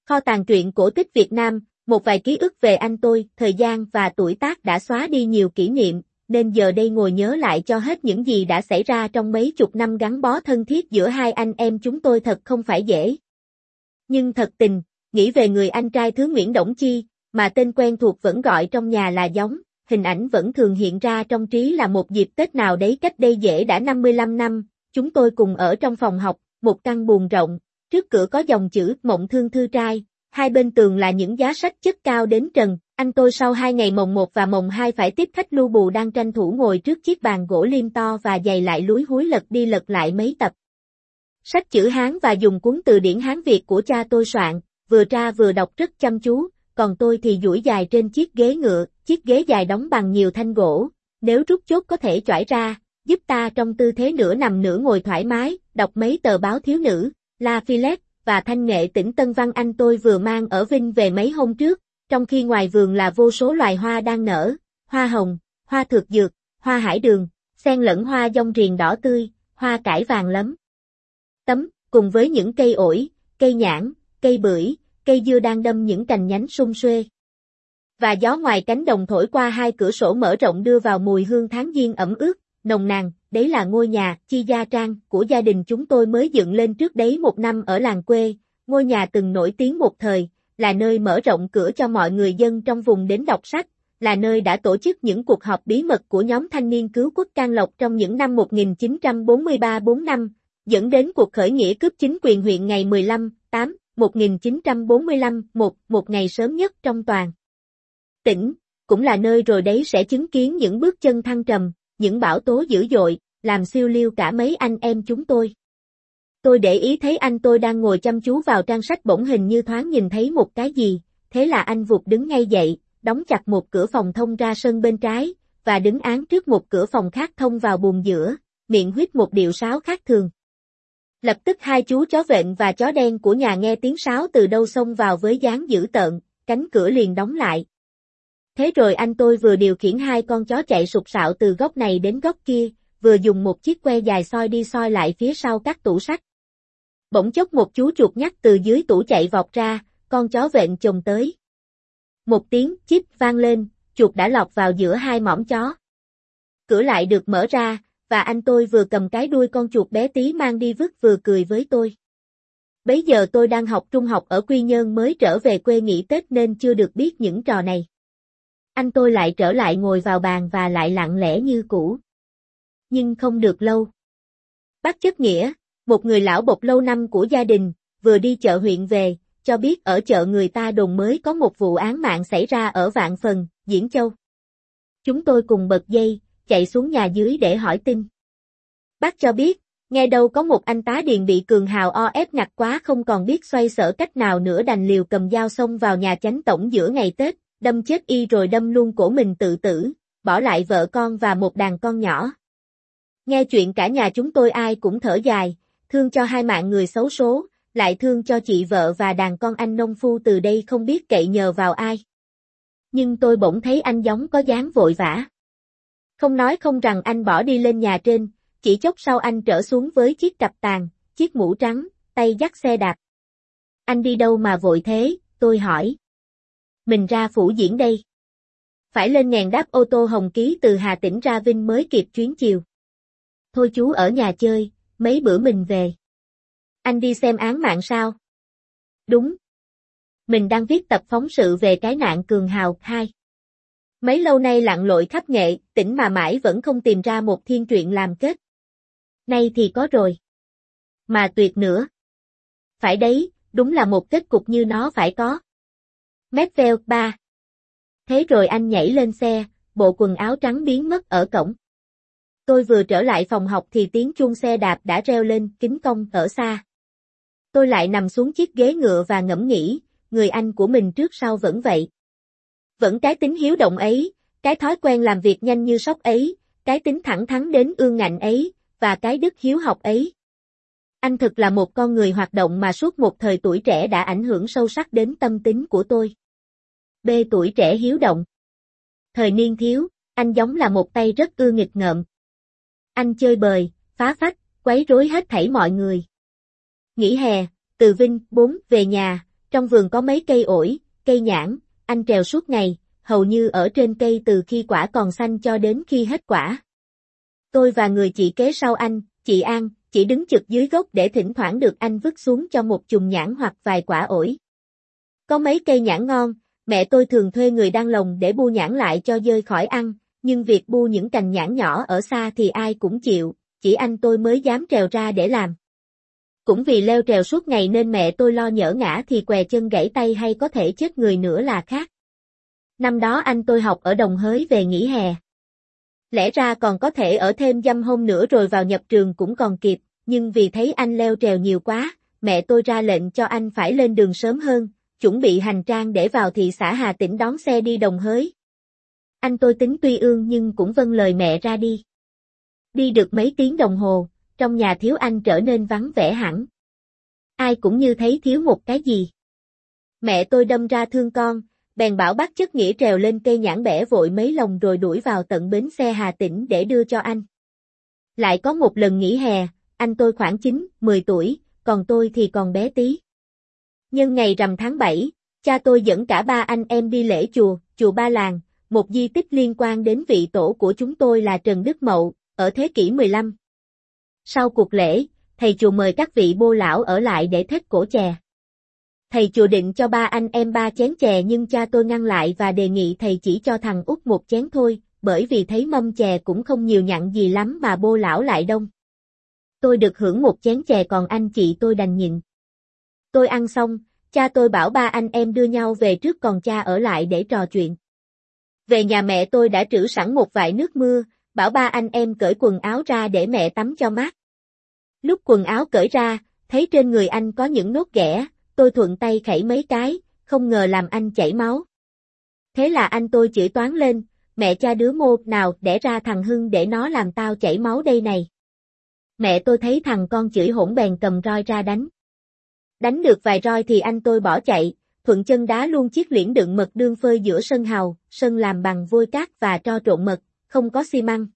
Kho tàng truyện cổ tích Việt Nam, một vài ký ức về anh tôi, thời gian và tuổi tác đã xóa đi nhiều kỷ niệm, nên giờ đây ngồi nhớ lại cho hết những gì đã xảy ra trong mấy chục năm gắn bó thân thiết giữa hai anh em chúng tôi thật không phải dễ. Nhưng thật tình, nghĩ về người anh trai thứ Nguyễn Đổng Chi, mà tên quen thuộc vẫn gọi trong nhà là Giống, hình ảnh vẫn thường hiện ra trong trí là một dịp Tết nào đấy cách đây dễ đã 55 năm, chúng tôi cùng ở trong phòng học, một căn buồng rộng, trước cửa có dòng chữ Mộng Thương Thư Trai, hai bên tường là những giá sách chất cao đến trần, anh tôi sau 2 ngày mồng 1 và mồng 2 phải tiếp khách lưu bù đang tranh thủ ngồi trước chiếc bàn gỗ liêm to và giày lại lúi húi lật đi lật lại mấy tập sách chữ Hán và dùng cuốn từ điển Hán Việt của cha tôi soạn, vừa tra vừa đọc rất chăm chú, còn tôi thì duỗi dài trên chiếc ghế ngựa, chiếc ghế dài đóng bằng nhiều thanh gỗ, nếu rút chốt có thể chỏi ra, giúp ta trong tư thế nửa nằm nửa ngồi thoải mái, đọc mấy tờ báo thiếu nữ, La Philette và Thanh Nghệ Tỉnh Tân Văn anh tôi vừa mang ở Vinh về mấy hôm trước, trong khi ngoài vườn là vô số loài hoa đang nở, hoa hồng, hoa thược dược, hoa hải đường, xen lẫn hoa dong riềng đỏ tươi, hoa cải vàng lắm tấm, cùng với những cây ổi, cây nhãn, cây bưởi, cây dưa đang đâm những cành nhánh sum xuê. Và gió ngoài cánh đồng thổi qua hai cửa sổ mở rộng đưa vào mùi hương tháng giêng ẩm ướt, nồng nàn, đấy là ngôi nhà, Chi Gia Trang, của gia đình chúng tôi mới dựng lên trước đấy 1 năm ở làng quê, ngôi nhà từng nổi tiếng một thời, là nơi mở rộng cửa cho mọi người dân trong vùng đến đọc sách, là nơi đã tổ chức những cuộc họp bí mật của nhóm thanh niên cứu quốc Can Lộc trong những năm 1943-45, dẫn đến cuộc khởi nghĩa cướp chính quyền huyện ngày 15/8/1945, một ngày sớm nhất trong toàn tỉnh, cũng là nơi rồi đấy sẽ chứng kiến những bước chân thăng trầm, những bão tố dữ dội, làm siêu liêu cả mấy anh em chúng tôi. Tôi để ý thấy anh tôi đang ngồi chăm chú vào trang sách bỗng hình như thoáng nhìn thấy một cái gì, thế là anh vụt đứng ngay dậy, đóng chặt một cửa phòng thông ra sân bên trái, và đứng án trước một cửa phòng khác thông vào buồng giữa, miệng huýt một điệu sáo khác thường. Lập tức hai chú chó vện và chó đen của nhà nghe tiếng sáo từ đâu xông vào với dáng dữ tợn, cánh cửa liền đóng lại. Thế rồi anh tôi vừa điều khiển hai con chó chạy sục sạo từ góc này đến góc kia, vừa dùng một chiếc que dài soi đi soi lại phía sau các tủ sách. Bỗng chốc một chú chuột nhắt từ dưới tủ chạy vọt ra, con chó vện chồm tới. Một tiếng chip vang lên, chuột đã lọt vào giữa hai mỏm chó. Cửa lại được mở ra, và anh tôi vừa cầm cái đuôi con chuột bé tí mang đi vứt vừa cười với tôi. Bấy giờ tôi đang học trung học ở Quy Nhơn mới trở về quê nghỉ Tết nên chưa được biết những trò này. Anh tôi lại trở lại ngồi vào bàn và lại lặng lẽ như cũ. Nhưng không được lâu. Bác Chất Nghĩa, một người lão bộc lâu năm của gia đình, vừa đi chợ huyện về, cho biết ở chợ người ta đồn mới có một vụ án mạng xảy ra ở Vạn Phần, Diễn Châu. Chúng tôi cùng bật dây, chạy xuống nhà dưới để hỏi tin. Bác cho biết, nghe đâu có một anh tá điền bị cường hào o ép ngặt quá không còn biết xoay sở cách nào nữa đành liều cầm dao xông vào nhà chánh tổng giữa ngày Tết, đâm chết y rồi đâm luôn cổ mình tự tử, bỏ lại vợ con và một đàn con nhỏ. Nghe chuyện cả nhà chúng tôi ai cũng thở dài, thương cho hai mạng người xấu số, lại thương cho chị vợ và đàn con anh nông phu từ đây không biết cậy nhờ vào ai. Nhưng tôi bỗng thấy anh Giống có dáng vội vã. Không nói không rằng anh bỏ đi lên nhà trên, chỉ chốc sau anh trở xuống với chiếc cặp tàn, chiếc mũ trắng, tay dắt xe đạp. Anh đi đâu mà vội thế, tôi hỏi. Mình ra Phủ Diễn đây. Phải lên nghèn đáp ô tô hồng ký từ Hà Tĩnh ra Vinh mới kịp chuyến chiều. Thôi chú ở nhà chơi, mấy bữa mình về. Anh đi xem án mạng sao? Đúng. Mình đang viết tập phóng sự về cái nạn cường hào 2. Mấy lâu nay lặn lội khắp Nghệ, Tỉnh mà mãi vẫn không tìm ra một thiên truyện làm kết. Nay thì có rồi. Mà tuyệt nữa. Phải đấy, đúng là một kết cục như nó phải có. Medvedev 3. Thế rồi anh nhảy lên xe, bộ quần áo trắng biến mất ở cổng. Tôi vừa trở lại phòng học thì tiếng chuông xe đạp đã reo lên, kính cong ở xa. Tôi lại nằm xuống chiếc ghế ngựa và ngẫm nghĩ, người anh của mình trước sau vẫn vậy. Vẫn cái tính hiếu động ấy, cái thói quen làm việc nhanh như sóc ấy, cái tính thẳng thắn đến ương ngạnh ấy, và cái đức hiếu học ấy. Anh thực là một con người hoạt động mà suốt một thời tuổi trẻ đã ảnh hưởng sâu sắc đến tâm tính của tôi. B. Tuổi trẻ hiếu động. Thời niên thiếu, anh Giống là một tay rất ưa nghịch ngợm. Anh chơi bời, phá phách, quấy rối hết thảy mọi người. Nghỉ hè, từ Vinh 4 về nhà, Trong vườn có mấy cây ổi, cây nhãn, anh trèo suốt ngày, hầu như ở trên cây từ khi quả còn xanh cho đến khi hết quả. Tôi và người chị kế sau anh, chị An, chỉ đứng chực dưới gốc để thỉnh thoảng được anh vứt xuống cho một chùm nhãn hoặc vài quả ổi. Có mấy cây nhãn ngon, mẹ tôi thường thuê người đan lồng để bu nhãn lại cho dơi khỏi ăn, nhưng việc bu những cành nhãn nhỏ ở xa thì ai cũng chịu, chỉ anh tôi mới dám trèo ra để làm. Cũng vì leo trèo suốt ngày nên mẹ tôi lo nhỡ ngã thì què chân gãy tay hay có thể chết người nữa là khác. Năm đó anh tôi học ở Đồng Hới về nghỉ hè. Lẽ ra còn có thể ở thêm dăm hôm nữa rồi vào nhập trường cũng còn kịp, nhưng vì thấy anh leo trèo nhiều quá, mẹ tôi ra lệnh cho anh phải lên đường sớm hơn, chuẩn bị hành trang để vào thị xã Hà Tĩnh đón xe đi Đồng Hới. Anh tôi tính tuy ương nhưng cũng vâng lời mẹ ra đi. Đi được mấy tiếng đồng hồ, trong nhà thiếu anh trở nên vắng vẻ hẳn. Ai cũng như thấy thiếu một cái gì. Mẹ tôi đâm ra thương con, bèn bảo bác chức nghĩa trèo lên cây nhãn bẻ vội mấy lồng rồi đuổi vào tận bến xe Hà Tĩnh để đưa cho anh. Lại có một lần nghỉ hè, anh tôi khoảng 9, 10 tuổi, còn tôi thì còn bé tí. Nhân ngày rằm tháng 7, cha tôi dẫn cả ba anh em đi lễ chùa Ba Làng, một di tích liên quan đến vị tổ của chúng tôi là Trần Đức Mậu, ở thế kỷ 15. Sau cuộc lễ, thầy chùa mời các vị bô lão ở lại để thết cổ chè. Thầy chùa định cho ba anh em 3 chén chè nhưng cha tôi ngăn lại và đề nghị thầy chỉ cho thằng út 1 chén thôi, bởi vì thấy mâm chè cũng không nhiều nhặn gì lắm mà bô lão lại đông. Tôi được hưởng 1 chén chè còn anh chị tôi đành nhịn. Tôi ăn xong, cha tôi bảo ba anh em đưa nhau về trước còn cha ở lại để trò chuyện. Về nhà mẹ tôi đã trữ sẵn một vại nước mưa, bảo ba anh em cởi quần áo ra để mẹ tắm cho mát. Lúc quần áo cởi ra, thấy trên người anh có những nốt ghẻ, tôi thuận tay khẩy mấy cái, không ngờ làm anh chảy máu. Thế là anh tôi chửi toán lên, mẹ cha đứa mô nào đẻ ra thằng Hưng để nó làm tao chảy máu đây này. Mẹ tôi thấy thằng con chửi hỗn bèn cầm roi ra đánh. Đánh được vài roi thì anh tôi bỏ chạy, thuận chân đá luôn chiếc liễn đựng mật đương phơi giữa sân hào, sân làm bằng vôi cát và tro trộn mật, không có xi măng.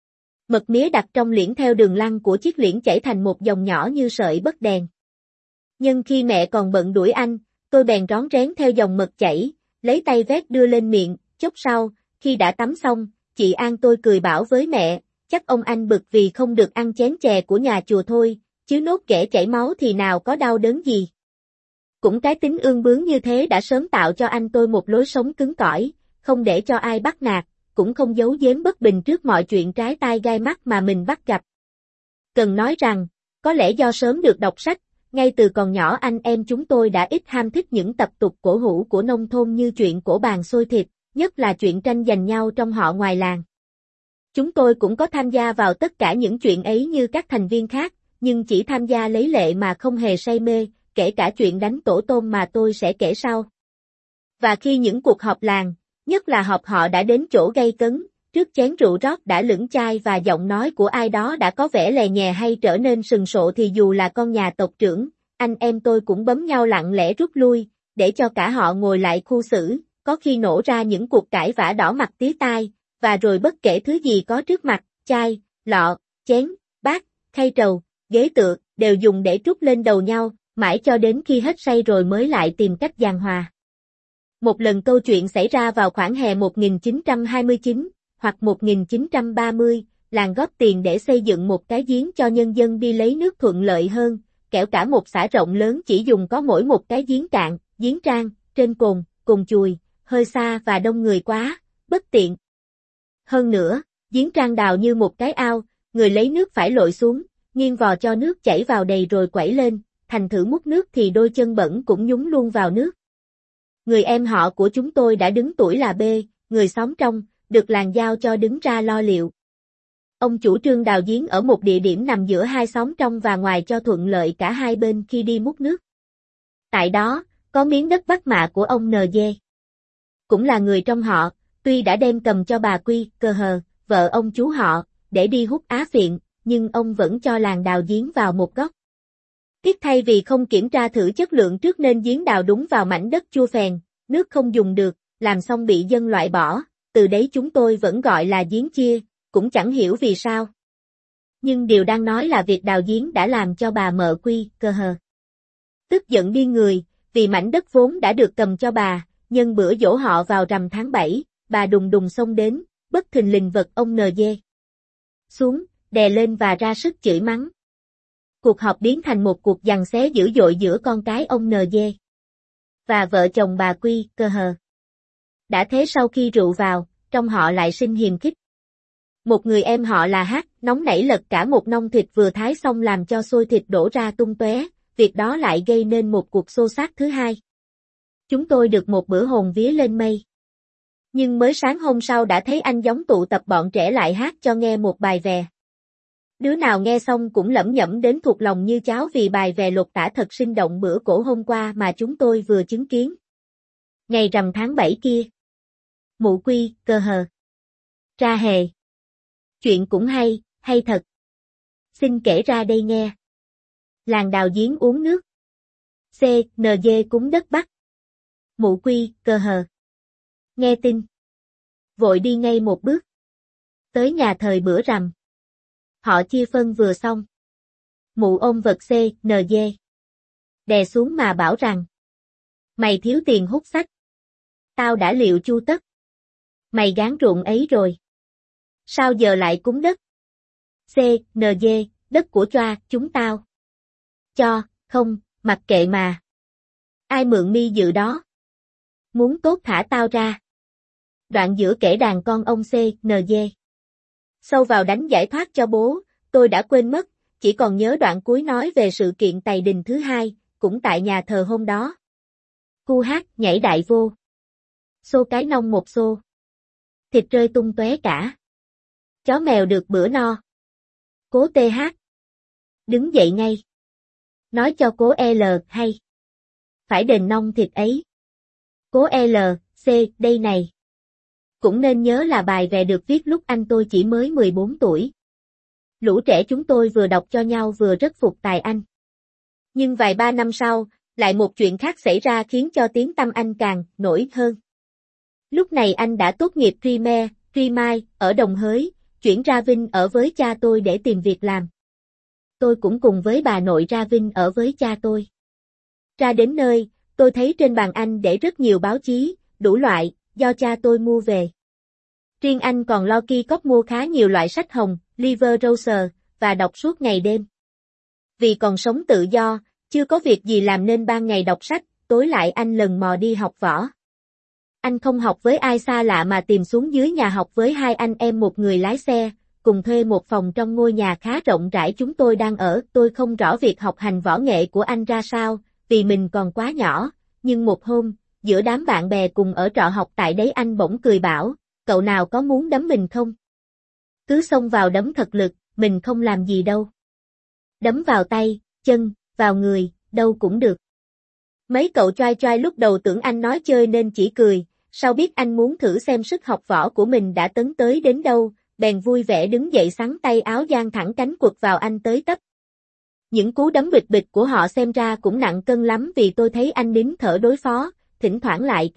Mật mía đặt trong liễn theo đường lăn của chiếc liễn chảy thành một dòng nhỏ như sợi bất đèn. Nhưng khi mẹ còn bận đuổi anh, tôi bèn rón rén theo dòng mật chảy, lấy tay vét đưa lên miệng, chốc sau, khi đã tắm xong, chị An tôi cười bảo với mẹ, chắc ông anh bực vì không được ăn chén chè của nhà chùa thôi, chứ nốt ghẻ chảy máu thì nào có đau đớn gì. Cũng cái tính ương bướng như thế đã sớm tạo cho anh tôi một lối sống cứng cỏi, không để cho ai bắt nạt, cũng không giấu giếm bất bình trước mọi chuyện trái tai gai mắt mà mình bắt gặp. Cần nói rằng, có lẽ do sớm được đọc sách, ngay từ còn nhỏ anh em chúng tôi đã ít ham thích những tập tục cổ hủ của nông thôn như chuyện cổ bàn xôi thịt, nhất là chuyện tranh giành nhau trong họ ngoài làng. Chúng tôi cũng có tham gia vào tất cả những chuyện ấy như các thành viên khác, nhưng chỉ tham gia lấy lệ mà không hề say mê, kể cả chuyện đánh tổ tôm mà tôi sẽ kể sau. Và khi những cuộc họp làng, nhất là họp họ đã đến chỗ gay cấn, trước chén rượu rót đã lửng chai và giọng nói của ai đó đã có vẻ lè nhè hay trở nên sừng sộ thì dù là con nhà tộc trưởng, anh em tôi cũng bấm nhau lặng lẽ rút lui, để cho cả họ ngồi lại khu xử, có khi nổ ra những cuộc cãi vã đỏ mặt tía tai, và rồi bất kể thứ gì có trước mặt, chai, lọ, chén, bát, khay trầu, ghế tựa, đều dùng để trút lên đầu nhau, mãi cho đến khi hết say rồi mới lại tìm cách giằng hòa. Một lần câu chuyện xảy ra vào khoảng hè 1929, hoặc 1930, làng góp tiền để xây dựng một cái giếng cho nhân dân đi lấy nước thuận lợi hơn, kẻo cả một xã rộng lớn chỉ dùng có mỗi một cái giếng cạn, giếng trang, trên cồn chùi, hơi xa và đông người quá, bất tiện. Hơn nữa, giếng trang đào như một cái ao, người lấy nước phải lội xuống, nghiêng vò cho nước chảy vào đầy rồi quẩy lên, thành thử múc nước thì đôi chân bẩn cũng nhúng luôn vào nước. Người em họ của chúng tôi đã đứng tuổi là B, người xóm trong, được làng giao cho đứng ra lo liệu. Ông chủ trương đào giếng ở một địa điểm nằm giữa hai xóm trong và ngoài cho thuận lợi cả hai bên khi đi múc nước. Tại đó, có miếng đất Bắc Mạ của ông NG. Cũng là người trong họ, tuy đã đem cầm cho bà Quy, Cơ Hờ, vợ ông chú họ, để đi hút á phiện, nhưng ông vẫn cho làng đào giếng vào một góc. Tiếc thay vì không kiểm tra thử chất lượng trước nên giếng đào đúng vào mảnh đất chua phèn, nước không dùng được, làm xong bị dân loại bỏ, từ đấy chúng tôi vẫn gọi là giếng chia, cũng chẳng hiểu vì sao. Nhưng điều đang nói là việc đào giếng đã làm cho bà mợ Quy, Cơ Hờ tức giận điên người, vì mảnh đất vốn đã được cầm cho bà, nhân bữa giỗ họ vào rằm tháng 7, bà đùng đùng xông đến, bất thình lình vật ông NG xuống, đè lên và ra sức chửi mắng. Cuộc họp biến thành một cuộc giằng xé dữ dội giữa con cái ông NG và vợ chồng bà Quy, cơ hờ. Đã thế sau khi rượu vào, trong họ lại sinh hiềm khích. Một người em họ là Hát, nóng nảy lật cả một nông thịt vừa thái xong làm cho xôi thịt đổ ra tung tóe, việc đó lại gây nên một cuộc xô xát thứ hai. Chúng tôi được một bữa hồn vía lên mây. Nhưng mới sáng hôm sau đã thấy anh giống tụ tập bọn trẻ lại hát cho nghe một bài về. Đứa nào nghe xong cũng lẩm nhẩm đến thuộc lòng như cháo vì bài về lột tả thật sinh động bữa cổ hôm qua mà chúng tôi vừa chứng kiến. Ngày rằm tháng 7 kia. Mụ Quy, cơ hờ. Ra hề. Chuyện cũng hay thật. Xin kể ra đây nghe. Làng đào giếng uống nước. CNG cúng đất Bắc. Mụ Quy, cơ hờ. Nghe tin. Vội đi ngay một bước. Tới nhà thời bữa rằm. Họ chia phân vừa xong. Mụ ôm vật CNG. Đè xuống mà bảo rằng. Mày thiếu tiền hút sách. Tao đã liệu chu tất. Mày gán ruộng ấy rồi. Sao giờ lại cúng đất? CNG, đất của choa, chúng tao. Cho, không, mặc kệ mà. Ai mượn mi dự đó? Muốn tốt thả tao ra. Đoạn giữa kể đàn con ông CNG. Sâu vào đánh giải thoát cho bố, tôi đã quên mất, chỉ còn nhớ đoạn cuối nói về sự kiện tày đình thứ hai, cũng tại nhà thờ hôm đó. Cu Hát nhảy đại vô. Xô cái nông một xô. Thịt rơi tung tóe cả. Chó mèo được bữa no. Cố TH. Đứng dậy ngay. Nói cho cố L hay. Phải đền nông thịt ấy. Cố L, C, đây này. Cũng nên nhớ là bài về được viết lúc anh tôi chỉ mới 14 tuổi. Lũ trẻ chúng tôi vừa đọc cho nhau vừa rất phục tài anh. Nhưng vài ba năm sau, lại một chuyện khác xảy ra khiến cho tiếng tăm anh càng nổi hơn. Lúc này anh đã tốt nghiệp Pre-Mai ở Đồng Hới, chuyển ra Vinh ở với cha tôi để tìm việc làm. Tôi cũng cùng với bà nội ra Vinh ở với cha tôi. Ra đến nơi, tôi thấy trên bàn anh để rất nhiều báo chí, đủ loại, do cha tôi mua về. Riêng anh còn lo ki cóp mua khá nhiều loại sách hồng, Liver Rose, và đọc suốt ngày đêm. Vì còn sống tự do, chưa có việc gì làm nên ban ngày đọc sách, tối lại anh lần mò đi học võ. Anh không học với ai xa lạ mà tìm xuống dưới nhà học với hai anh em một người lái xe, cùng thuê một phòng trong ngôi nhà khá rộng rãi chúng tôi đang ở. Tôi không rõ việc học hành võ nghệ của anh ra sao, vì mình còn quá nhỏ, nhưng một hôm, giữa đám bạn bè cùng ở trọ học tại đấy anh bỗng cười bảo, cậu nào có muốn đấm mình không? Cứ xông vào đấm thật lực, mình không làm gì đâu. Đấm vào tay, chân, vào người, đâu cũng được. Mấy cậu choai choai lúc đầu tưởng anh nói chơi nên chỉ cười, sau biết anh muốn thử xem sức học võ của mình đã tấn tới đến đâu, bèn vui vẻ đứng dậy xắn tay áo dang thẳng cánh quật vào anh tới tấp. Những cú đấm bịch bịch của họ xem ra cũng nặng cân lắm vì tôi thấy anh nín thở đối phó, thỉnh thoảng lại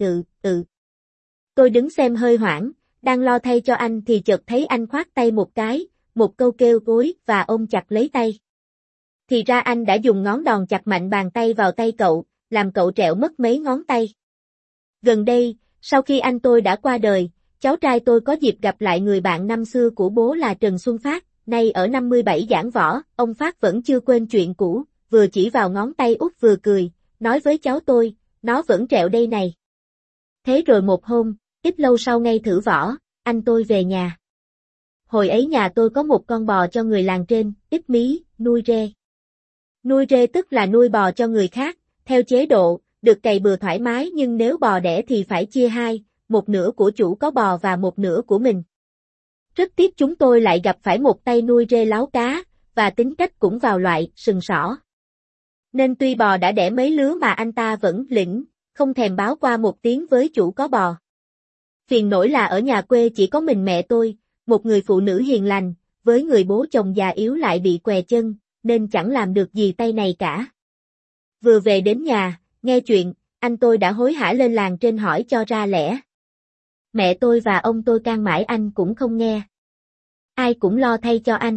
Tôi đứng xem hơi hoảng, đang lo thay cho anh thì chợt thấy anh khoát tay một cái, một câu kêu gối và ôm chặt lấy tay. Thì ra anh đã dùng ngón đòn chặt mạnh bàn tay vào tay cậu, làm cậu trẹo mất mấy ngón tay. Gần đây, sau khi anh tôi đã qua đời, cháu trai tôi có dịp gặp lại người bạn năm xưa của bố là Trần Xuân Phát, nay ở 57 giảng võ, ông Phát vẫn chưa quên chuyện cũ, vừa chỉ vào ngón tay út vừa cười, nói với cháu tôi, nó vẫn trẹo đây này. Thế rồi một hôm, ít lâu sau ngay thử võ, anh tôi về nhà. Hồi ấy nhà tôi có một con bò cho người làng trên, ít mí, nuôi rê. Nuôi rê tức là nuôi bò cho người khác, theo chế độ, được cày bừa thoải mái nhưng nếu bò đẻ thì phải chia hai, một nửa của chủ có bò và một nửa của mình. Rất tiếc chúng tôi lại gặp phải một tay nuôi rê láo cá, và tính cách cũng vào loại sừng sỏ. Nên tuy bò đã đẻ mấy lứa mà anh ta vẫn lỉnh, không thèm báo qua một tiếng với chủ có bò. Phiền nổi là ở nhà quê chỉ có mình mẹ tôi, một người phụ nữ hiền lành, với người bố chồng già yếu lại bị què chân, nên chẳng làm được gì tay này cả. Vừa về đến nhà, nghe chuyện, anh tôi đã hối hả lên làng trên hỏi cho ra lẽ. Mẹ tôi và ông tôi can mãi anh cũng không nghe. Ai cũng lo thay cho anh.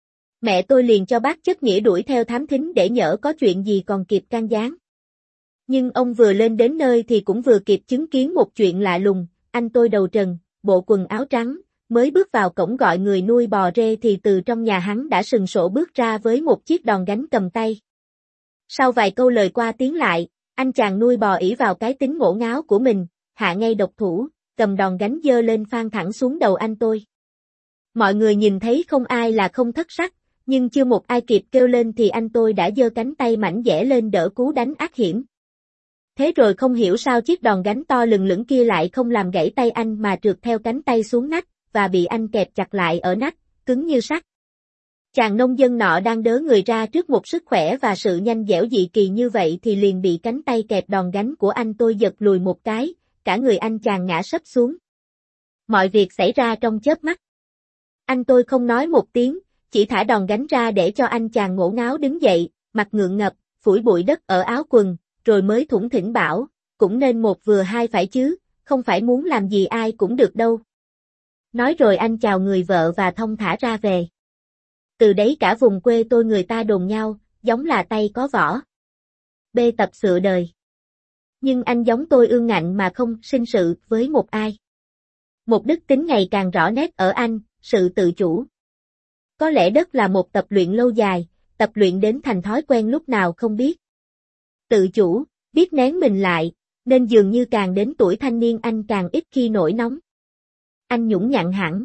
Mẹ tôi liền cho bác chất nghĩa đuổi theo thám thính để nhỡ có chuyện gì còn kịp can gián. Nhưng ông vừa lên đến nơi thì cũng vừa kịp chứng kiến một chuyện lạ lùng, anh tôi đầu trần, bộ quần áo trắng, mới bước vào cổng gọi người nuôi bò rê thì từ trong nhà hắn đã sừng sộ bước ra với một chiếc đòn gánh cầm tay. Sau vài câu lời qua tiếng lại, anh chàng nuôi bò ỷ vào cái tính ngổ ngáo của mình, hạ ngay độc thủ, cầm đòn gánh giơ lên phang thẳng xuống đầu anh tôi. Mọi người nhìn thấy không ai là không thất sắc, nhưng chưa một ai kịp kêu lên thì anh tôi đã giơ cánh tay mảnh dẻ lên đỡ cú đánh ác hiểm. Thế rồi không hiểu sao chiếc đòn gánh to lừng lững kia lại không làm gãy tay anh mà trượt theo cánh tay xuống nách, và bị anh kẹp chặt lại ở nách, cứng như sắt. Chàng nông dân nọ đang đớ người ra trước một sức khỏe và sự nhanh dẻo dị kỳ như vậy thì liền bị cánh tay kẹp đòn gánh của anh tôi giật lùi một cái, cả người anh chàng ngã sấp xuống. Mọi việc xảy ra trong chớp mắt. Anh tôi không nói một tiếng, chỉ thả đòn gánh ra để cho anh chàng ngổ ngáo đứng dậy, mặt ngượng ngập, phủi bụi đất ở áo quần, rồi mới thủng thỉnh bảo, cũng nên một vừa hai phải chứ, không phải muốn làm gì ai cũng được đâu. Nói rồi anh chào người vợ và thong thả ra về. Từ đấy cả vùng quê tôi người ta đồn nhau, giống là tay có võ. B tập sửa đời. Nhưng anh giống tôi ương ngạnh mà không sinh sự với một ai. Một đức tính ngày càng rõ nét ở anh, sự tự chủ. Có lẽ đất là một tập luyện lâu dài, tập luyện đến thành thói quen lúc nào không biết. Tự chủ, biết nén mình lại, nên dường như càng đến tuổi thanh niên anh càng ít khi nổi nóng. Anh nhũng nhặn hẳn.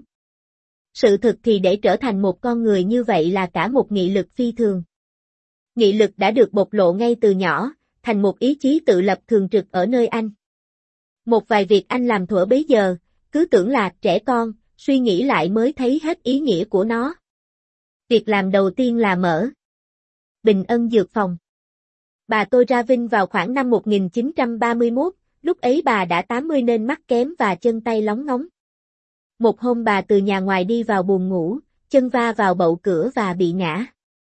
Sự thực thì để trở thành một con người như vậy là cả một nghị lực phi thường. Nghị lực đã được bộc lộ ngay từ nhỏ, thành một ý chí tự lập thường trực ở nơi anh. Một vài việc anh làm thuở bấy giờ, cứ tưởng là trẻ con, suy nghĩ lại mới thấy hết ý nghĩa của nó. Việc làm đầu tiên là mở Bình Ân Dược Phòng. Bà tôi ra Vinh vào khoảng năm 1931, lúc ấy bà đã 80 nên mắt kém và chân tay lóng ngóng. Một hôm bà từ nhà ngoài đi vào buồng ngủ, chân va vào bậu cửa và bị ngã.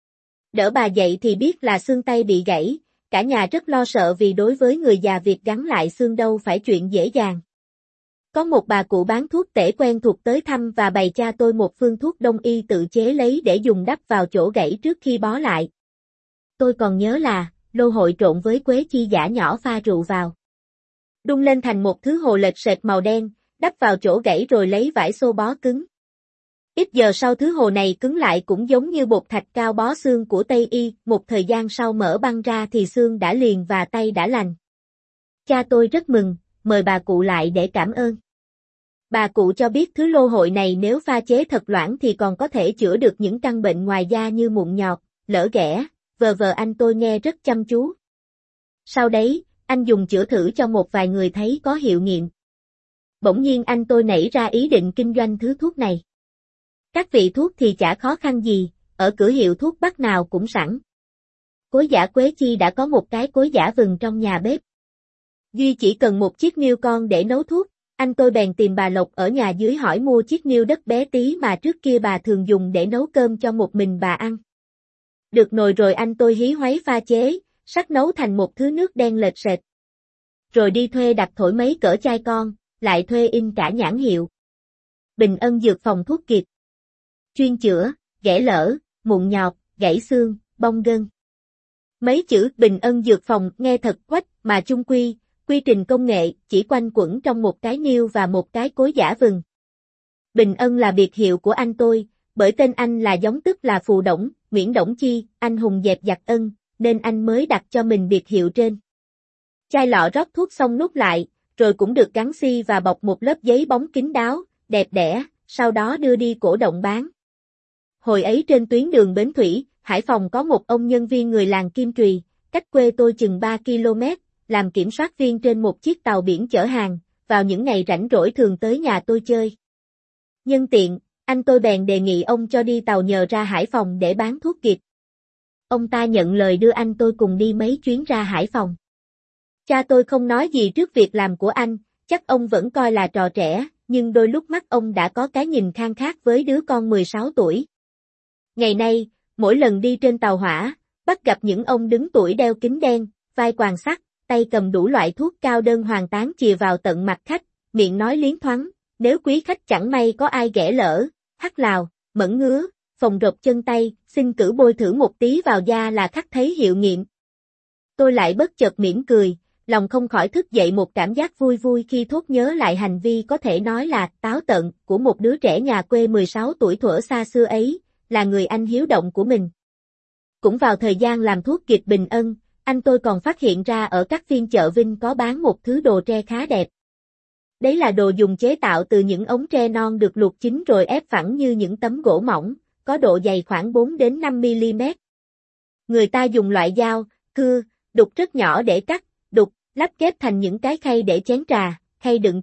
Đỡ bà dậy thì biết là xương tay bị gãy, cả nhà rất lo sợ vì đối với người già việc gắn lại xương đâu phải chuyện dễ dàng. Có một bà cụ bán thuốc tể quen thuộc tới thăm và bày cha tôi một phương thuốc đông y tự chế lấy để dùng đắp vào chỗ gãy trước khi bó lại. Tôi còn nhớ là lô hội trộn với quế chi giả nhỏ pha rượu vào. Đun lên thành một thứ hồ lệch sệt màu đen, đắp vào chỗ gãy rồi lấy vải xô bó cứng. Ít giờ sau thứ hồ này cứng lại cũng giống như bột thạch cao bó xương của Tây y, một thời gian sau mở băng ra thì xương đã liền và tay đã lành. Cha tôi rất mừng, mời bà cụ lại để cảm ơn. Bà cụ cho biết thứ lô hội này nếu pha chế thật loãng thì còn có thể chữa được những căn bệnh ngoài da như mụn nhọt, lở ghẻ, vờ anh tôi nghe rất chăm chú. Sau đấy, anh dùng chữa thử cho một vài người thấy có hiệu nghiệm. Bỗng nhiên anh tôi nảy ra ý định kinh doanh thứ thuốc này. Các vị thuốc thì chả khó khăn gì, ở cửa hiệu thuốc bắc nào cũng sẵn. Cối giã quế chi đã có một cái cối giã vừng trong nhà bếp. Duy chỉ cần một chiếc niêu con để nấu thuốc, anh tôi bèn tìm bà Lộc ở nhà dưới hỏi mua chiếc niêu đất bé tí mà trước kia bà thường dùng để nấu cơm cho một mình bà ăn. Được nồi rồi anh tôi hí hoáy pha chế, sắc nấu thành một thứ nước đen lệch sệt. Rồi đi thuê đặt thổi mấy cỡ chai con, lại thuê in cả nhãn hiệu. Bình Ân Dược Phòng thuốc kiệt. Chuyên chữa, ghẻ lở, mụn nhọt, gãy xương, bong gân. Mấy chữ Bình Ân Dược Phòng nghe thật quách mà chung quy trình công nghệ chỉ quanh quẩn trong một cái niêu và một cái cối giã vừng. Bình Ân là biệt hiệu của anh tôi, bởi tên anh là giống tức là Phù Đổng, Nguyễn Đổng Chi, anh hùng dẹp giặc ân, nên anh mới đặt cho mình biệt hiệu trên. Chai lọ rót thuốc xong nút lại, rồi cũng được gắn xi và bọc một lớp giấy bóng kín đáo, đẹp đẽ, sau đó đưa đi cổ động bán. Hồi ấy trên tuyến đường Bến Thủy, Hải Phòng có một ông nhân viên người làng Kim Trùy, cách quê tôi chừng 3 km, làm kiểm soát viên trên một chiếc tàu biển chở hàng, vào những ngày rảnh rỗi thường tới nhà tôi chơi. Nhân tiện, anh tôi bèn đề nghị ông cho đi tàu nhờ ra Hải Phòng để bán thuốc kiệt. Ông ta nhận lời đưa anh tôi cùng đi mấy chuyến ra Hải Phòng. Cha tôi không nói gì trước việc làm của anh, chắc ông vẫn coi là trò trẻ, nhưng đôi lúc mắt ông đã có cái nhìn khang khác với đứa con 16 tuổi. Ngày nay, mỗi lần đi trên tàu hỏa, bắt gặp những ông đứng tuổi đeo kính đen, vai quàng sắt, tay cầm đủ loại thuốc cao đơn hoàng tán chìa vào tận mặt khách, miệng nói liến thoáng, nếu quý khách chẳng may có ai ghẻ lỡ, hắt lào, mẫn ngứa, phồng rộp chân tay, xin cử bôi thử một tí vào da là khắc thấy hiệu nghiệm. Tôi lại bất chợt mỉm cười, Lòng không khỏi thức dậy một cảm giác vui vui khi thốt nhớ lại hành vi có thể nói là táo tợn của một đứa trẻ nhà quê 16 tuổi thuở xa xưa ấy, là người anh hiếu động của mình. Cũng vào thời gian làm thuốc kịch Bình Ân, anh tôi còn phát hiện ra ở các phiên chợ Vinh có bán một thứ đồ tre khá đẹp. Đấy là đồ dùng chế tạo từ những ống tre non được luộc chín rồi ép phẳng như những tấm gỗ mỏng, có độ dày khoảng 4 đến 5 mm. Người ta dùng loại dao, cưa, đục rất nhỏ để cắt, đục, lắp ghép thành những cái khay để chén trà, khay đựng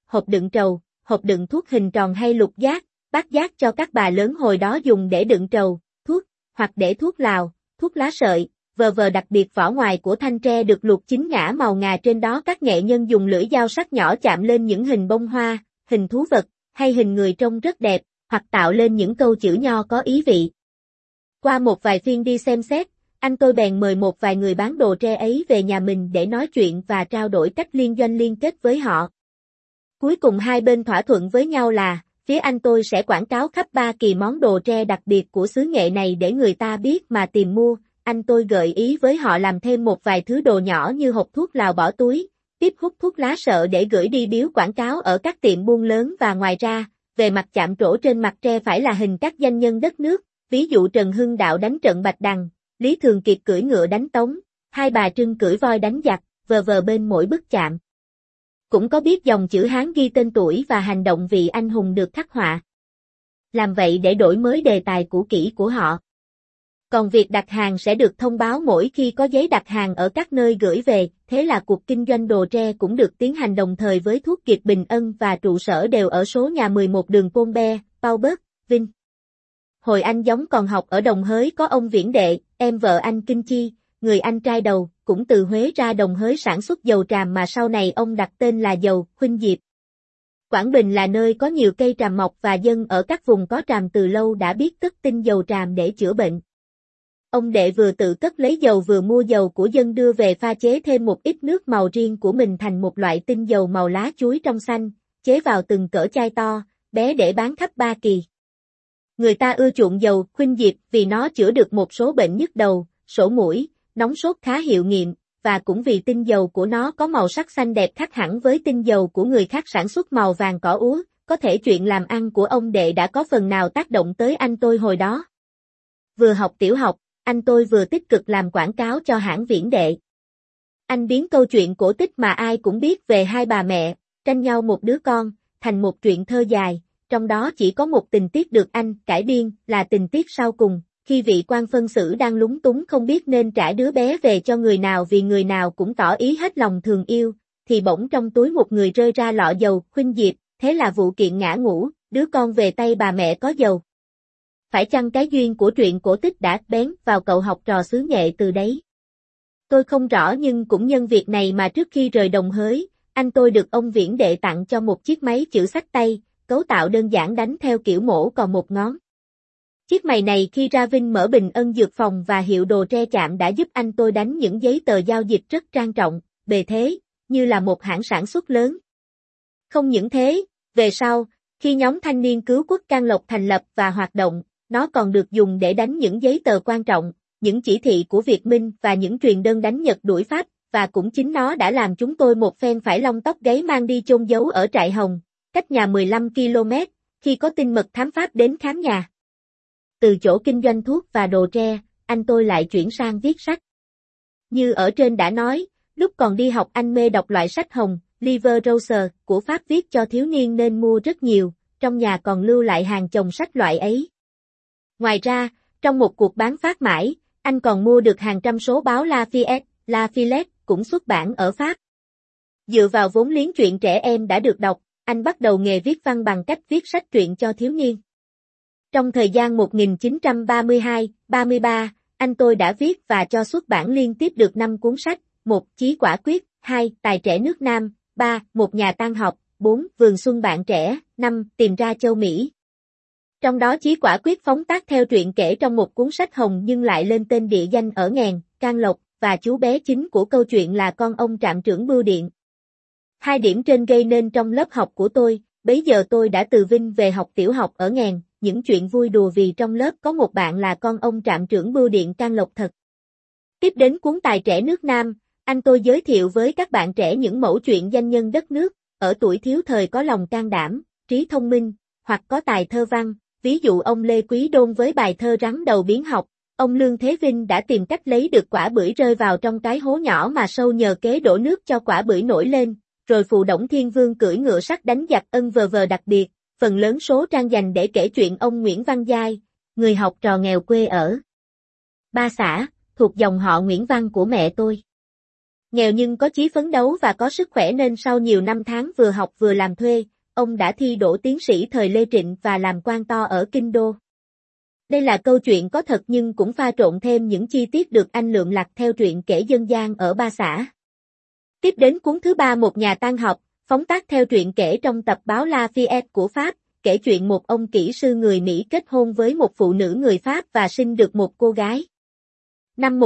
trầu, hộp đựng thuốc hình tròn hay lục giác, bát giác cho các bà lớn hồi đó dùng để đựng trầu, thuốc, hoặc để thuốc lào, thuốc lá sợi, vờ đặc biệt vỏ ngoài của thanh tre được luộc chín ngả màu ngà, trên đó các nghệ nhân dùng lưỡi dao sắc nhỏ chạm lên những hình bông hoa, hình thú vật, hay hình người trông rất đẹp, hoặc tạo lên những câu chữ nho có ý vị. Qua một vài phiên đi xem xét, anh tôi bèn mời một vài người bán đồ tre ấy về nhà mình để nói chuyện và trao đổi cách liên doanh liên kết với họ. Cuối cùng hai bên thỏa thuận với nhau là, phía anh tôi sẽ quảng cáo khắp Ba Kỳ món đồ tre đặc biệt của xứ nghệ này để người ta biết mà tìm mua. Anh tôi gợi ý với họ làm thêm một vài thứ đồ nhỏ như hộp thuốc lào bỏ túi, tiếp hút thuốc lá sợ để gửi đi biếu quảng cáo ở các tiệm buôn lớn, và ngoài ra, về mặt chạm trổ trên mặt tre phải là hình các danh nhân đất nước, ví dụ Trần Hưng Đạo đánh trận Bạch Đằng, Lý Thường Kiệt cưỡi ngựa đánh Tống, Hai Bà Trưng cưỡi voi đánh giặc, vờ bên mỗi bức chạm. Cũng có biết dòng chữ Hán ghi tên tuổi và hành động vị anh hùng được khắc họa. Làm vậy để đổi mới đề tài cũ kỹ của họ. Còn việc đặt hàng sẽ được thông báo mỗi khi có giấy đặt hàng ở các nơi gửi về, thế là cuộc kinh doanh đồ tre cũng được tiến hành đồng thời với thuốc kịch Bình Ân, và trụ sở đều ở số nhà 11 đường Côn Be, Pau Bớt, Vinh. Hồi anh Giống còn học ở Đồng Hới có ông Viễn Đệ, em vợ anh Kinh Chi, người anh trai đầu, cũng từ Huế ra Đồng Hới sản xuất dầu tràm mà sau này ông đặt tên là dầu Huynh Diệp. Quảng Bình là nơi có nhiều cây tràm mọc và dân ở các vùng có tràm từ lâu đã biết cất tinh dầu tràm để chữa bệnh. Ông Đệ vừa tự cất lấy dầu vừa mua dầu của dân đưa về pha chế thêm một ít nước màu riêng của mình thành một loại tinh dầu màu lá chuối trong xanh, chế vào từng cỡ chai to, bé để bán khắp Ba Kỳ. Người ta ưa chuộng dầu Huynh Diệp vì nó chữa được một số bệnh nhức đầu, sổ mũi, nóng sốt khá hiệu nghiệm, và cũng vì tinh dầu của nó có màu sắc xanh đẹp khác hẳn với tinh dầu của người khác sản xuất màu vàng cỏ úa. Có thể chuyện làm ăn của ông Đệ đã có phần nào tác động tới anh tôi hồi đó. Vừa học tiểu học, anh tôi vừa tích cực làm quảng cáo cho hãng Viễn Đệ. Anh biến câu chuyện cổ tích mà ai cũng biết về hai bà mẹ, tranh nhau một đứa con, thành một truyện thơ dài, trong đó chỉ có một tình tiết được anh cải biên là tình tiết sau cùng, khi vị quan phân xử đang lúng túng không biết nên trả đứa bé về cho người nào vì người nào cũng tỏ ý hết lòng thương yêu, thì bỗng trong túi một người rơi ra lọ dầu Huynh Diệp, thế là vụ kiện ngã ngũ, đứa con về tay bà mẹ có dầu. Phải chăng cái duyên của truyện cổ tích đã bén vào cậu học trò xứ nghệ từ đấy? Tôi không rõ, nhưng cũng nhân việc này mà trước khi rời Đồng Hới, anh tôi được ông Viễn Đệ tặng cho một chiếc máy chữ xách tay, cấu tạo đơn giản đánh theo kiểu mổ còn một ngón. Chiếc máy này khi ra Vinh mở Bình Ân dược phòng và hiệu đồ tre chạm đã giúp anh tôi đánh những giấy tờ giao dịch rất trang trọng, bề thế, như là một hãng sản xuất lớn. Không những thế, về sau, khi nhóm thanh niên cứu quốc Can Lộc thành lập và hoạt động, nó còn được dùng để đánh những giấy tờ quan trọng, những chỉ thị của Việt Minh và những truyền đơn đánh Nhật đuổi Pháp, và cũng chính nó đã làm chúng tôi một phen phải lông tóc gáy mang đi chôn giấu ở trại Hồng, cách nhà 15 km, khi có tin mật thám Pháp đến khám nhà. Từ chỗ kinh doanh thuốc và đồ tre, anh tôi lại chuyển sang viết sách. Như ở trên đã nói, lúc còn đi học anh mê đọc loại sách Hồng, Livre Rose của Pháp viết cho thiếu niên nên mua rất nhiều, trong nhà còn lưu lại hàng chồng sách loại ấy. Ngoài ra, trong một cuộc bán phát mãi, anh còn mua được hàng trăm số báo Lafayette cũng xuất bản ở Pháp. Dựa vào vốn liếng truyện trẻ em đã được đọc, anh bắt đầu nghề viết văn bằng cách viết sách truyện cho thiếu niên. Trong thời gian 1932-33, anh tôi đã viết và cho xuất bản liên tiếp được 5 cuốn sách: 1. Chí Quả Quyết, 2. Tài Trẻ Nước Nam, 3. Một Nhà Tan Học, 4. Vườn Xuân Bạn Trẻ, 5. Tìm Ra Châu Mỹ. Trong đó Chí Quả Quyết phóng tác theo truyện kể trong một cuốn sách Hồng nhưng lại lên tên địa danh ở Nghèn, Can Lộc, và chú bé chính của câu chuyện là con ông trạm trưởng bưu điện. Hai điểm trên gây nên trong lớp học của tôi, bấy giờ tôi đã từ Vinh về học tiểu học ở Nghèn, những chuyện vui đùa vì trong lớp có một bạn là con ông trạm trưởng bưu điện Can Lộc thật. Tiếp đến cuốn Tài Trẻ Nước Nam, Anh tôi giới thiệu với các bạn trẻ những mẩu chuyện danh nhân đất nước, ở tuổi thiếu thời có lòng can đảm, trí thông minh, hoặc có tài thơ văn, ví dụ ông Lê Quý Đôn với bài thơ Rắn đầu biến học, ông Lương Thế Vinh đã tìm cách lấy được quả bưởi rơi vào trong cái hố nhỏ mà sâu nhờ kế đổ nước cho quả bưởi nổi lên, rồi Phù Đổng Thiên Vương cưỡi ngựa sắt đánh giặc vờ đặc biệt, phần lớn số trang dành để kể chuyện ông Nguyễn Văn Giai, người học trò nghèo quê ở Ba Xã, thuộc dòng họ Nguyễn Văn của mẹ tôi. Nghèo nhưng có chí phấn đấu và có sức khỏe nên sau nhiều năm tháng vừa học vừa làm thuê, ông đã thi đỗ tiến sĩ thời Lê Trịnh và làm quan to ở Kinh Đô. Đây là câu chuyện có thật nhưng cũng pha trộn thêm những chi tiết được anh lượm lặt theo truyện kể dân gian ở Ba Xã. Tiếp đến cuốn thứ 3 Một nhà tan học, phóng tác theo truyện kể trong tập báo Lafayette của Pháp, kể chuyện một ông kỹ sư người Mỹ kết hôn với một phụ nữ người Pháp và sinh được một cô gái. Năm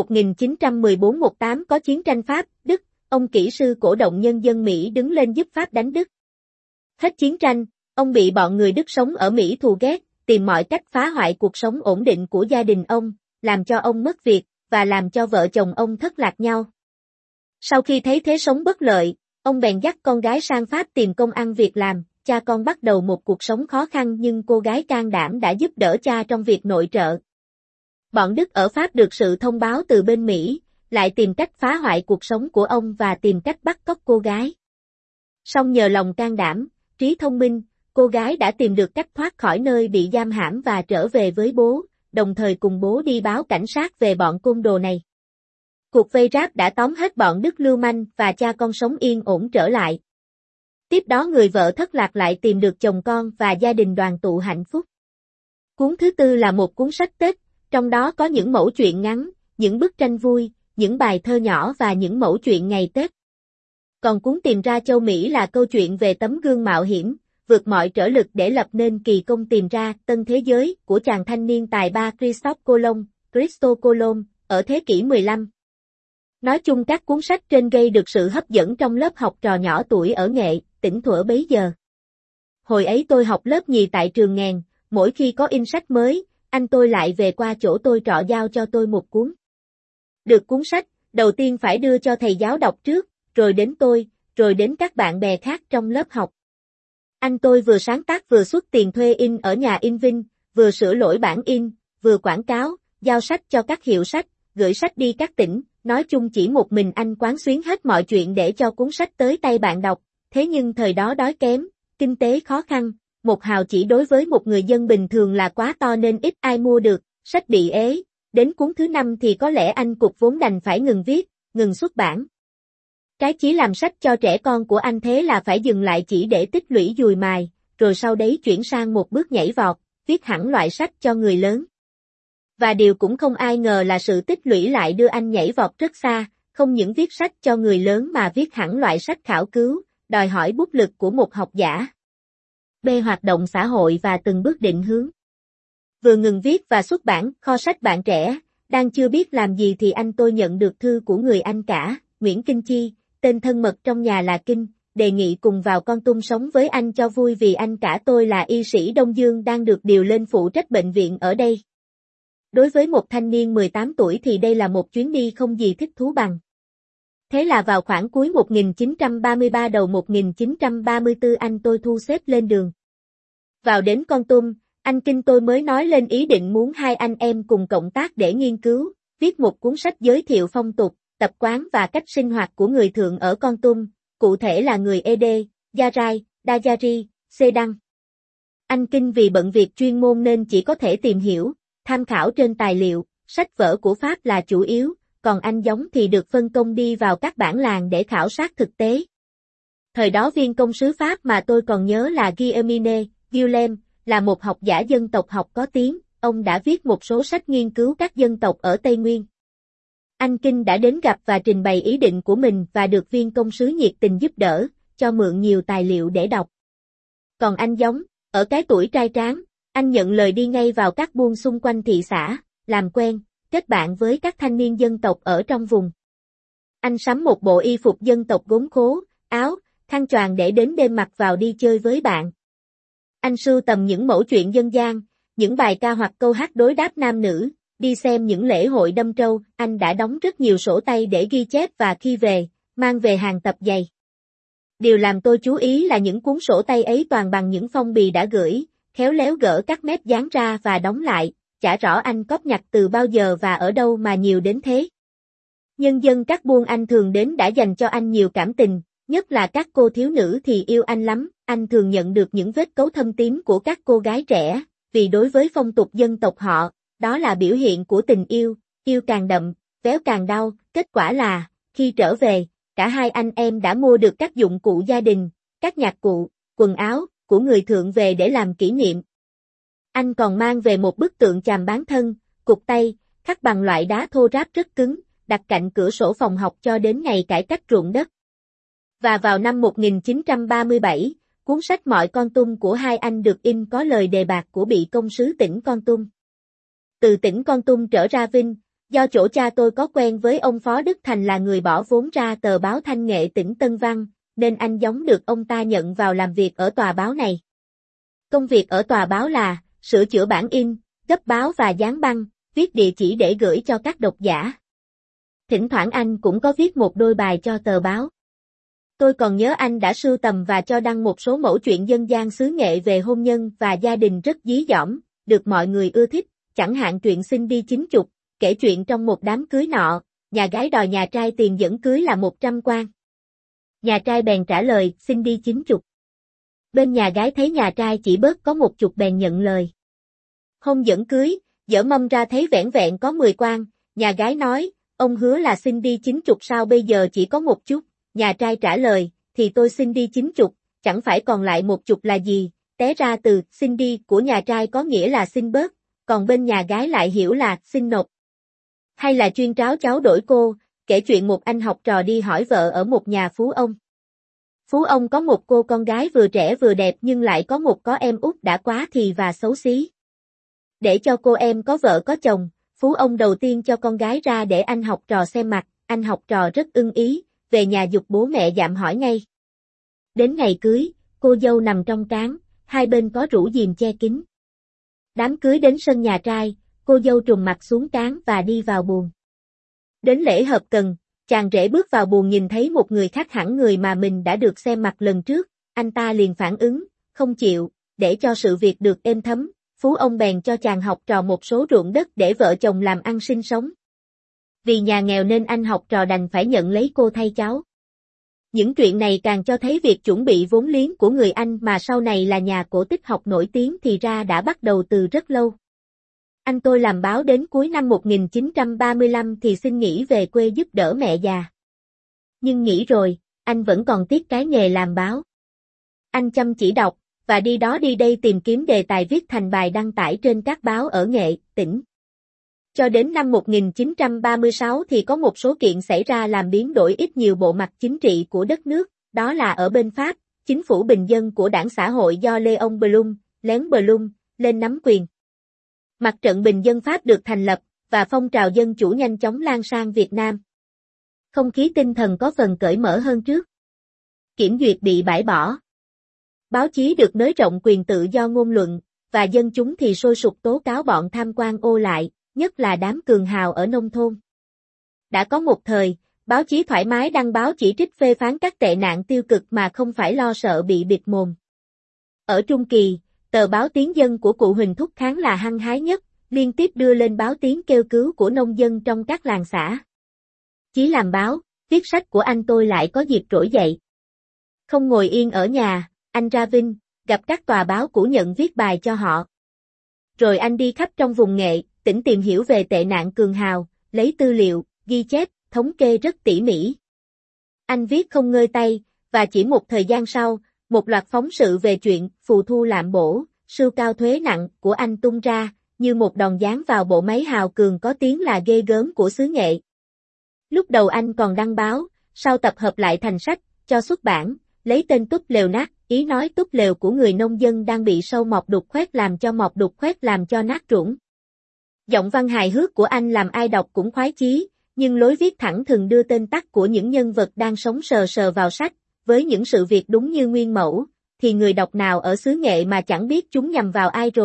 1914-18 có chiến tranh Pháp, Đức, ông kỹ sư cổ động nhân dân Mỹ đứng lên giúp Pháp đánh Đức. Hết chiến tranh, ông bị bọn người Đức sống ở Mỹ thù ghét, tìm mọi cách phá hoại cuộc sống ổn định của gia đình ông, làm cho ông mất việc, và làm cho vợ chồng ông thất lạc nhau. Sau khi thấy thế sống bất lợi, ông bèn dắt con gái sang Pháp tìm công ăn việc làm, cha con bắt đầu một cuộc sống khó khăn nhưng cô gái can đảm đã giúp đỡ cha trong việc nội trợ. Bọn Đức ở Pháp được sự thông báo từ bên Mỹ, lại tìm cách phá hoại cuộc sống của ông và tìm cách bắt cóc cô gái. Song nhờ lòng can đảm, trí thông minh, cô gái đã tìm được cách thoát khỏi nơi bị giam hãm và trở về với bố, đồng thời cùng bố đi báo cảnh sát về bọn côn đồ này. Cuộc vây ráp đã tóm hết bọn Đức lưu manh và cha con sống yên ổn trở lại. Tiếp đó người vợ thất lạc lại tìm được chồng con và gia đình đoàn tụ hạnh phúc. Cuốn thứ 4 là một cuốn sách Tết, trong đó có những mẩu chuyện ngắn, những bức tranh vui, những bài thơ nhỏ và những mẩu chuyện ngày Tết. Còn cuốn Tìm ra châu Mỹ là câu chuyện về tấm gương mạo hiểm, vượt mọi trở lực để lập nên kỳ công tìm ra tân thế giới của chàng thanh niên tài ba Christophe Colomb, ở thế kỷ 15. Nói chung các cuốn sách trên gây được sự hấp dẫn trong lớp học trò nhỏ tuổi ở Nghệ, tỉnh thuở bấy giờ. Hồi ấy tôi học lớp nhì tại trường Nghèn, mỗi khi có in sách mới, anh tôi lại về qua chỗ tôi trọ giao cho tôi một cuốn. Được cuốn sách, đầu tiên phải đưa cho thầy giáo đọc trước, rồi đến tôi, rồi đến các bạn bè khác trong lớp học. Anh tôi vừa sáng tác vừa xuất tiền thuê in ở nhà in Vinh, vừa sửa lỗi bản in, vừa quảng cáo, giao sách cho các hiệu sách, gửi sách đi các tỉnh, nói chung chỉ một mình anh quán xuyến hết mọi chuyện để cho cuốn sách tới tay bạn đọc, thế nhưng thời đó đói kém, kinh tế khó khăn, một hào chỉ đối với một người dân bình thường là quá to nên ít ai mua được, sách bị ế, đến cuốn thứ 5 thì có lẽ anh cục vốn đành phải ngừng viết, ngừng xuất bản. Cái chí làm sách cho trẻ con của anh thế là phải dừng lại chỉ để tích lũy dùi mài, rồi sau đấy chuyển sang một bước nhảy vọt, viết hẳn loại sách cho người lớn. Và điều cũng không ai ngờ là sự tích lũy lại đưa anh nhảy vọt rất xa, không những viết sách cho người lớn mà viết hẳn loại sách khảo cứu, đòi hỏi bút lực của một học giả. B. Hoạt động xã hội và từng bước định hướng. Vừa ngừng viết và xuất bản kho sách bạn trẻ, đang chưa biết làm gì thì anh tôi nhận được thư của người anh cả, Nguyễn Kinh Chi, tên thân mật trong nhà là Kinh, đề nghị cùng vào Kon Tum sống với anh cho vui vì anh cả tôi là y sĩ Đông Dương đang được điều lên phụ trách bệnh viện ở đây. Đối với một thanh niên 18 tuổi thì đây là một chuyến đi không gì thích thú bằng. Thế là vào khoảng cuối 1933 đầu 1934 anh tôi thu xếp lên đường. Vào đến Kon Tum, anh Kinh tôi mới nói lên ý định muốn hai anh em cùng cộng tác để nghiên cứu, viết một cuốn sách giới thiệu phong tục, tập quán và cách sinh hoạt của người Thượng ở Kon Tum, cụ thể là người Ede, Yarai, Dayari, Sedang. Anh Kinh vì bận việc chuyên môn nên chỉ có thể tìm hiểu, tham khảo trên tài liệu, sách vở của Pháp là chủ yếu, còn anh Giống thì được phân công đi vào các bản làng để khảo sát thực tế. Thời đó viên công sứ Pháp mà tôi còn nhớ là Guillaume, là một học giả dân tộc học có tiếng, ông đã viết một số sách nghiên cứu các dân tộc ở Tây Nguyên. Anh Kinh đã đến gặp và trình bày ý định của mình và được viên công sứ nhiệt tình giúp đỡ, cho mượn nhiều tài liệu để đọc. Còn anh Giống, ở cái tuổi trai tráng, anh nhận lời đi ngay vào các buôn xung quanh thị xã, làm quen, kết bạn với các thanh niên dân tộc ở trong vùng. Anh sắm một bộ y phục dân tộc gốm khố, áo, khăn choàng để đến đêm mặc vào đi chơi với bạn. Anh sưu tầm những mẩu chuyện dân gian, những bài ca hoặc câu hát đối đáp nam nữ, đi xem những lễ hội đâm trâu, anh đã đóng rất nhiều sổ tay để ghi chép và khi về, mang về hàng tập dày. Điều làm tôi chú ý là những cuốn sổ tay ấy toàn bằng những phong bì đã gửi, khéo léo gỡ các mép dán ra và đóng lại, chả rõ anh cóp nhặt từ bao giờ và ở đâu mà nhiều đến thế. Nhân dân các buôn anh thường đến đã dành cho anh nhiều cảm tình, nhất là các cô thiếu nữ thì yêu anh lắm, anh thường nhận được những vết cấu thâm tím của các cô gái trẻ, vì đối với phong tục dân tộc họ, đó là biểu hiện của tình yêu, yêu càng đậm, véo càng đau, kết quả là, khi trở về, cả hai anh em đã mua được các dụng cụ gia đình, các nhạc cụ, quần áo, của người thượng về để làm kỷ niệm. Anh còn mang về một bức tượng chàm bán thân, cụt tay, khắc bằng loại đá thô ráp rất cứng, đặt cạnh cửa sổ phòng học cho đến ngày cải cách ruộng đất. Và vào năm 1937, cuốn sách Mọi Con Tum của hai anh được in có lời đề bạt của bị công sứ tỉnh Kon Tum. Từ tỉnh Kon Tum trở ra Vinh, do chỗ cha tôi có quen với ông Phó Đức Thành là người bỏ vốn ra tờ báo Thanh Nghệ tỉnh Tân Văn, nên anh giống được ông ta nhận vào làm việc ở tòa báo này. Công việc ở tòa báo là sửa chữa bản in, gấp báo và dán băng, viết địa chỉ để gửi cho các độc giả. Thỉnh thoảng anh cũng có viết một đôi bài cho tờ báo. Tôi còn nhớ anh đã sưu tầm và cho đăng một số mẩu chuyện dân gian xứ Nghệ về hôn nhân và gia đình rất dí dỏm, được mọi người ưa thích, chẳng hạn chuyện xin đi 90, kể chuyện trong một đám cưới nọ, nhà gái đòi nhà trai tiền dẫn cưới là 100 quan. Nhà trai bèn trả lời, xin đi 90. Bên nhà gái thấy nhà trai chỉ bớt có 10 bèn nhận lời. Hôm dẫn cưới, dở mâm ra thấy vẻn vẹn có 10 quan, nhà gái nói, ông hứa là xin đi 90 sao bây giờ chỉ có 1 chút, nhà trai trả lời, thì tôi xin đi 90, chẳng phải còn lại 10 là gì, té ra từ xin đi của nhà trai có nghĩa là xin bớt, còn bên nhà gái lại hiểu là xin nộp. Hay là chuyên tráo cháu đổi cô, kể chuyện một anh học trò đi hỏi vợ ở một nhà phú ông. Phú ông có một cô con gái vừa trẻ vừa đẹp nhưng lại có một có em út đã quá thì và xấu xí. Để cho cô em có vợ có chồng, phú ông đầu tiên cho con gái ra để anh học trò xem mặt, anh học trò rất ưng ý, về nhà giục bố mẹ dạm hỏi ngay. Đến ngày cưới, cô dâu nằm trong cáng, hai bên có rủ diềm che kín. Đám cưới đến sân nhà trai, cô dâu trùm mặt xuống cáng và đi vào buồng. Đến lễ hợp cần, chàng rể bước vào buồng nhìn thấy một người khác hẳn người mà mình đã được xem mặt lần trước, anh ta liền phản ứng, không chịu, để cho sự việc được êm thấm, phú ông bèn cho chàng học trò một số ruộng đất để vợ chồng làm ăn sinh sống. Vì nhà nghèo nên anh học trò đành phải nhận lấy cô thay cháu. Những chuyện này càng cho thấy việc chuẩn bị vốn liếng của người Anh mà sau này là nhà cổ tích học nổi tiếng thì ra đã bắt đầu từ rất lâu. Anh tôi làm báo đến cuối năm 1935 thì xin nghỉ về quê giúp đỡ mẹ già. Nhưng nghỉ rồi, anh vẫn còn tiếc cái nghề làm báo. Anh chăm chỉ đọc, và đi đó đi đây tìm kiếm đề tài viết thành bài đăng tải trên các báo ở Nghệ, tỉnh. Cho đến năm 1936 thì có một số kiện xảy ra làm biến đổi ít nhiều bộ mặt chính trị của đất nước, đó là ở bên Pháp, chính phủ bình dân của đảng xã hội do Léon Blum, Lén Blum, lên nắm quyền. Mặt trận bình dân Pháp được thành lập, và phong trào dân chủ nhanh chóng lan sang Việt Nam. Không khí tinh thần có phần cởi mở hơn trước. Kiểm duyệt bị bãi bỏ. Báo chí được nới rộng quyền tự do ngôn luận, và dân chúng thì sôi sục tố cáo bọn tham quan ô lại, nhất là đám cường hào ở nông thôn. Đã có một thời, báo chí thoải mái đăng báo chỉ trích phê phán các tệ nạn tiêu cực mà không phải lo sợ bị bịt mồm. Ở Trung Kỳ, tờ báo Tiếng Dân của cụ Huỳnh Thúc Kháng là hăng hái nhất, liên tiếp đưa lên báo tiếng kêu cứu của nông dân trong các làng xã. Chí làm báo, viết sách của anh tôi lại có dịp trỗi dậy. Không ngồi yên ở nhà, anh ra Vinh, gặp các tòa báo cũ nhận viết bài cho họ. Rồi anh đi khắp trong vùng Nghệ, tỉnh tìm hiểu về tệ nạn cường hào, lấy tư liệu, ghi chép, thống kê rất tỉ mỉ. Anh viết không ngơi tay, và chỉ một thời gian sau, một loạt phóng sự về chuyện phù thu lạm bổ, sưu cao thuế nặng của anh tung ra, như một đòn giáng vào bộ máy hào cường có tiếng là ghê gớm của xứ Nghệ. Lúc đầu anh còn đăng báo, sau tập hợp lại thành sách, cho xuất bản, lấy tên Túp Lều Nát, ý nói túp lều của người nông dân đang bị sâu mọt đục khoét làm cho mọt đục khoét làm cho nát ruộng. Giọng văn hài hước của anh làm ai đọc cũng khoái chí, nhưng lối viết thẳng thừng đưa tên tắt của những nhân vật đang sống sờ sờ vào sách, với những sự việc đúng như nguyên mẫu, thì người đọc nào ở xứ Nghệ mà chẳng biết chúng nhằm vào ai rồi,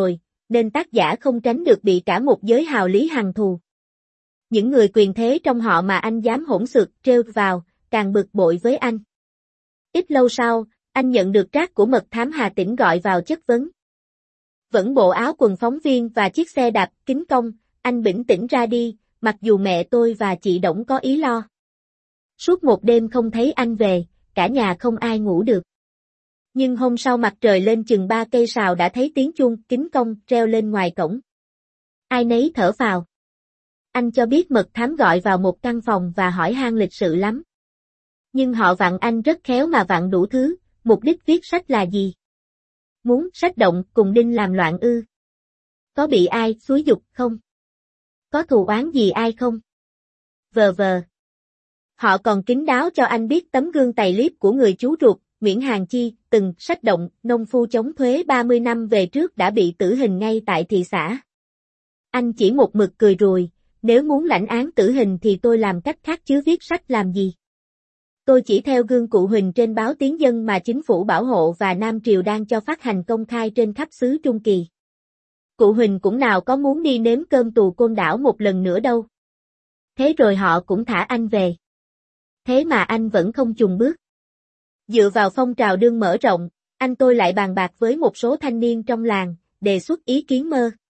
nên tác giả không tránh được bị cả một giới hào lý hằn thù. Những người quyền thế trong họ mà anh dám hỗn xược trêu vào, càng bực bội với anh. Ít lâu sau, anh nhận được trác của mật thám Hà Tĩnh gọi vào chất vấn. Vẫn bộ áo quần phóng viên và chiếc xe đạp kính cong, anh bỉnh tĩnh ra đi, mặc dù mẹ tôi và chị Đổng có ý lo. Suốt một đêm không thấy anh về, cả nhà không ai ngủ được. Nhưng hôm sau mặt trời lên chừng 3 cây sào đã thấy tiếng chuông kính cong treo lên ngoài cổng. Ai nấy thở phào. Anh cho biết mật thám gọi vào một căn phòng và hỏi han lịch sự lắm. Nhưng họ vặn anh rất khéo mà vặn đủ thứ, mục đích viết sách là gì? Muốn sách động cùng Đinh làm loạn ư? Có bị ai xúi giục không? Có thù oán gì ai không? Vờ vờ. Họ còn kín đáo cho anh biết tấm gương tày liếp của người chú ruột, Nguyễn Hàn Chi, từng sách động, nông phu chống thuế 30 năm về trước đã bị tử hình ngay tại thị xã. Anh chỉ một mực cười rùi, nếu muốn lãnh án tử hình thì tôi làm cách khác chứ viết sách làm gì. Tôi chỉ theo gương cụ Huỳnh trên báo Tiếng Dân mà chính phủ bảo hộ và Nam Triều đang cho phát hành công khai trên khắp xứ Trung Kỳ. Cụ Huỳnh cũng nào có muốn đi nếm cơm tù Côn Đảo một lần nữa đâu. Thế rồi họ cũng thả anh về. Thế mà anh vẫn không chùn bước. Dựa vào phong trào đương mở rộng, anh tôi lại bàn bạc với một số thanh niên trong làng, đề xuất ý kiến mơ.